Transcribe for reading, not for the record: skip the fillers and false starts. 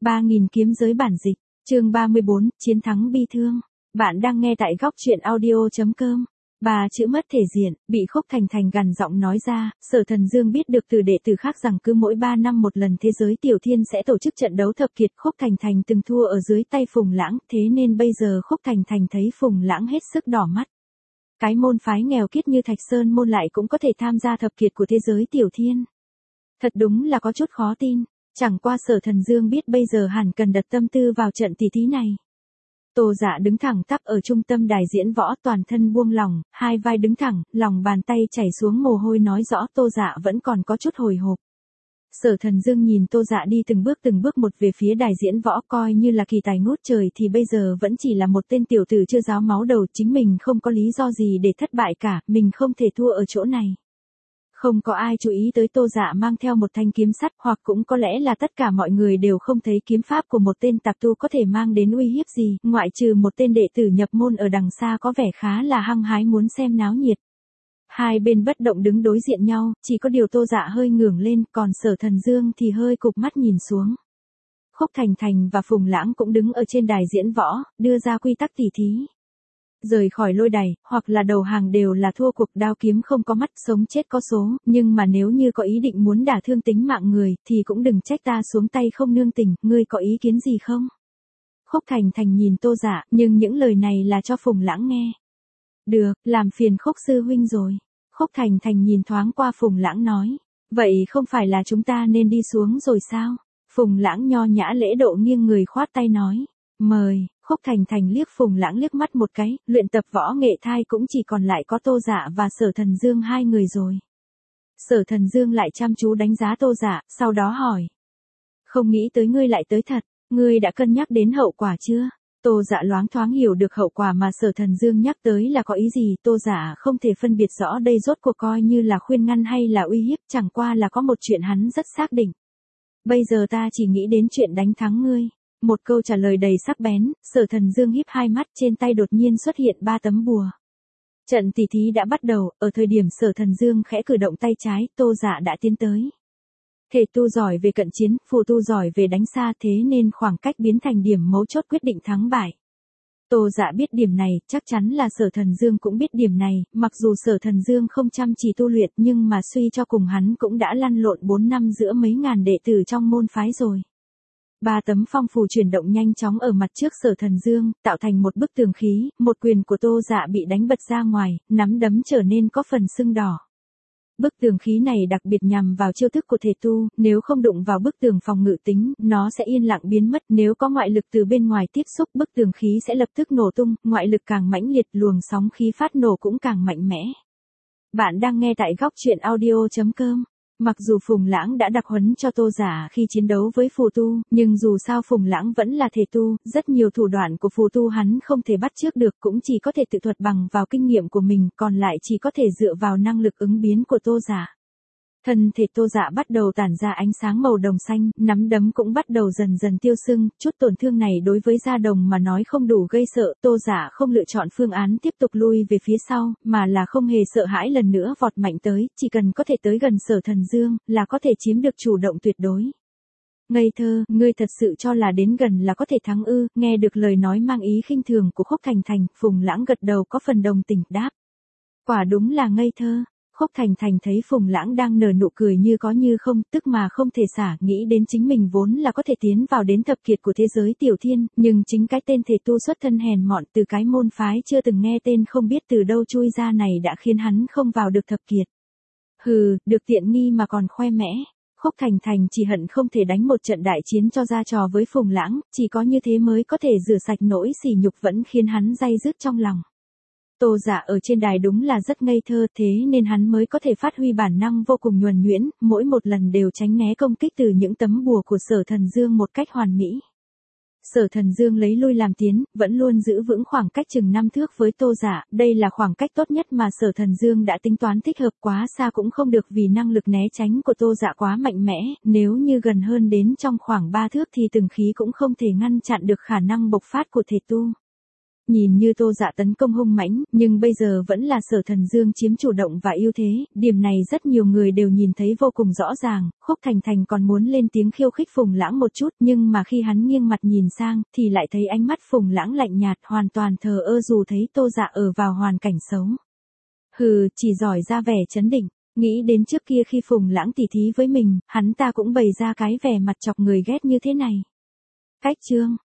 3000 kiếm giới bản dịch, chương 34, chiến thắng bi thương. Bạn đang nghe tại góc truyện audio.com. Bà chữ mất thể diện, bị Khúc Thành Thành gằn giọng nói ra. Sở Thần Dương biết được từ đệ tử khác rằng cứ mỗi 3 năm một lần thế giới tiểu thiên sẽ tổ chức trận đấu thập kiệt. Khúc Thành Thành từng thua ở dưới tay Phùng Lãng, thế nên bây giờ Khúc Thành Thành thấy Phùng Lãng hết sức đỏ mắt. Cái môn phái nghèo kiết như Thạch Sơn môn lại cũng có thể tham gia thập kiệt của thế giới tiểu thiên. Thật đúng là có chút khó tin. Chẳng qua Sở Thần Dương biết bây giờ hẳn cần đặt tâm tư vào trận tỷ thí này. Tô Dạ đứng thẳng tắp ở trung tâm đài diễn võ, toàn thân buông lỏng, hai vai đứng thẳng, lòng bàn tay chảy xuống mồ hôi, nói rõ Tô Dạ vẫn còn có chút hồi hộp. Sở Thần Dương nhìn Tô Dạ đi từng bước một về phía đài diễn võ, coi như là kỳ tài ngút trời thì bây giờ vẫn chỉ là một tên tiểu tử chưa ráo máu đầu, chính mình không có lý do gì để thất bại cả, mình không thể thua ở chỗ này. Không có ai chú ý tới Tô Dạ mang theo một thanh kiếm sắt, hoặc cũng có lẽ là tất cả mọi người đều không thấy kiếm pháp của một tên tạp tu có thể mang đến uy hiếp gì, ngoại trừ một tên đệ tử nhập môn ở đằng xa có vẻ khá là hăng hái muốn xem náo nhiệt. Hai bên bất động đứng đối diện nhau, chỉ có điều Tô Dạ hơi ngẩng lên, còn Sở Thần Dương thì hơi cụp mắt nhìn xuống. Khúc Thành Thành và Phùng Lãng cũng đứng ở trên đài diễn võ, đưa ra quy tắc tỉ thí. Rời khỏi lôi đài, hoặc là đầu hàng đều là thua cuộc, đao kiếm không có mắt, sống chết có số, nhưng mà nếu như có ý định muốn đả thương tính mạng người, thì cũng đừng trách ta xuống tay không nương tình, ngươi có ý kiến gì không? Khúc Thành Thành nhìn Tô Dạ, nhưng những lời này là cho Phùng Lãng nghe. Được, làm phiền Khúc sư huynh rồi. Khúc Thành Thành nhìn thoáng qua Phùng Lãng nói, vậy không phải là chúng ta nên đi xuống rồi sao? Phùng Lãng nho nhã lễ độ nghiêng người khoát tay nói, mời. Khúc Thành Thành liếc Phùng Lãng liếc mắt một cái, luyện tập võ nghệ thai cũng chỉ còn lại có Tô Dạ và Sở Thần Dương hai người rồi. Sở Thần Dương lại chăm chú đánh giá Tô Dạ, sau đó hỏi. Không nghĩ tới ngươi lại tới thật, ngươi đã cân nhắc đến hậu quả chưa? Tô Dạ loáng thoáng hiểu được hậu quả mà Sở Thần Dương nhắc tới là có ý gì, Tô Dạ không thể phân biệt rõ đây rốt cuộc coi như là khuyên ngăn hay là uy hiếp, chẳng qua là có một chuyện hắn rất xác định. Bây giờ ta chỉ nghĩ đến chuyện đánh thắng ngươi. Một câu trả lời đầy sắc bén, Sở Thần Dương híp hai mắt, trên tay đột nhiên xuất hiện 3 tấm bùa. Trận tỷ thí đã bắt đầu, ở thời điểm Sở Thần Dương khẽ cử động tay trái, Tô Dạ đã tiến tới. Thể tu giỏi về cận chiến, phù tu giỏi về đánh xa, thế nên khoảng cách biến thành điểm mấu chốt quyết định thắng bại. Tô Dạ biết điểm này, chắc chắn là Sở Thần Dương cũng biết điểm này, mặc dù Sở Thần Dương không chăm chỉ tu luyện nhưng mà suy cho cùng hắn cũng đã lăn lộn 4 năm giữa mấy ngàn đệ tử trong môn phái rồi. 3 tấm phong phù chuyển động nhanh chóng ở mặt trước Sở Thần Dương, tạo thành một bức tường khí, một quyền của Tô Dạ bị đánh bật ra ngoài, nắm đấm trở nên có phần sưng đỏ. Bức tường khí này đặc biệt nhằm vào chiêu thức của thể tu, nếu không đụng vào bức tường phòng ngự tính, nó sẽ yên lặng biến mất, nếu có ngoại lực từ bên ngoài tiếp xúc, bức tường khí sẽ lập tức nổ tung, ngoại lực càng mãnh liệt, luồng sóng khí phát nổ cũng càng mạnh mẽ. Bạn đang nghe tại góc truyện audio.com. Mặc dù Phùng Lãng đã đặc huấn cho Tô Dạ khi chiến đấu với phù tu, nhưng dù sao Phùng Lãng vẫn là thể tu, rất nhiều thủ đoạn của phù tu hắn không thể bắt chước được, cũng chỉ có thể tự thuật bằng vào kinh nghiệm của mình, còn lại chỉ có thể dựa vào năng lực ứng biến của Tô Dạ. Thân thể Tô Dạ bắt đầu tản ra ánh sáng màu đồng xanh, nắm đấm cũng bắt đầu dần dần tiêu sưng, chút tổn thương này đối với da đồng mà nói không đủ gây sợ, Tô Dạ không lựa chọn phương án tiếp tục lui về phía sau, mà là không hề sợ hãi lần nữa vọt mạnh tới, chỉ cần có thể tới gần Sở Thần Dương, là có thể chiếm được chủ động tuyệt đối. Ngây thơ, ngươi thật sự cho là đến gần là có thể thắng ư? Nghe được lời nói mang ý khinh thường của Khúc Thành Thành, Phùng Lãng gật đầu có phần đồng tình, đáp. Quả đúng là ngây thơ. Khúc Thành Thành thấy Phùng Lãng đang nở nụ cười như có như không, tức mà không thể xả, nghĩ đến chính mình vốn là có thể tiến vào đến thập kiệt của thế giới tiểu thiên, nhưng chính cái tên thể tu xuất thân hèn mọn từ cái môn phái chưa từng nghe tên không biết từ đâu chui ra này đã khiến hắn không vào được thập kiệt. Hừ, được tiện nghi mà còn khoe mẽ. Khúc Thành Thành chỉ hận không thể đánh một trận đại chiến cho ra trò với Phùng Lãng, chỉ có như thế mới có thể rửa sạch nỗi sỉ nhục vẫn khiến hắn day dứt trong lòng. Tô Dạ ở trên đài đúng là rất ngây thơ, thế nên hắn mới có thể phát huy bản năng vô cùng nhuần nhuyễn, mỗi một lần đều tránh né công kích từ những tấm bùa của Sở Thần Dương một cách hoàn mỹ. Sở Thần Dương lấy lui làm tiến, vẫn luôn giữ vững khoảng cách chừng 5 thước với Tô Dạ, đây là khoảng cách tốt nhất mà Sở Thần Dương đã tính toán, thích hợp quá xa cũng không được vì năng lực né tránh của Tô Dạ quá mạnh mẽ, nếu như gần hơn đến trong khoảng 3 thước thì từng khí cũng không thể ngăn chặn được khả năng bộc phát của thể tu. Nhìn như Tô Dạ tấn công hung mãnh, nhưng bây giờ vẫn là Sở Thần Dương chiếm chủ động và ưu thế, điểm này rất nhiều người đều nhìn thấy vô cùng rõ ràng. Khúc Thành Thành còn muốn lên tiếng khiêu khích Phùng Lãng một chút, nhưng mà khi hắn nghiêng mặt nhìn sang, thì lại thấy ánh mắt Phùng Lãng lạnh nhạt, hoàn toàn thờ ơ dù thấy Tô Dạ ở vào hoàn cảnh xấu. Hừ, chỉ giỏi ra vẻ trấn định. Nghĩ đến trước kia khi Phùng Lãng tỉ thí với mình, hắn ta cũng bày ra cái vẻ mặt chọc người ghét như thế này. Cách chương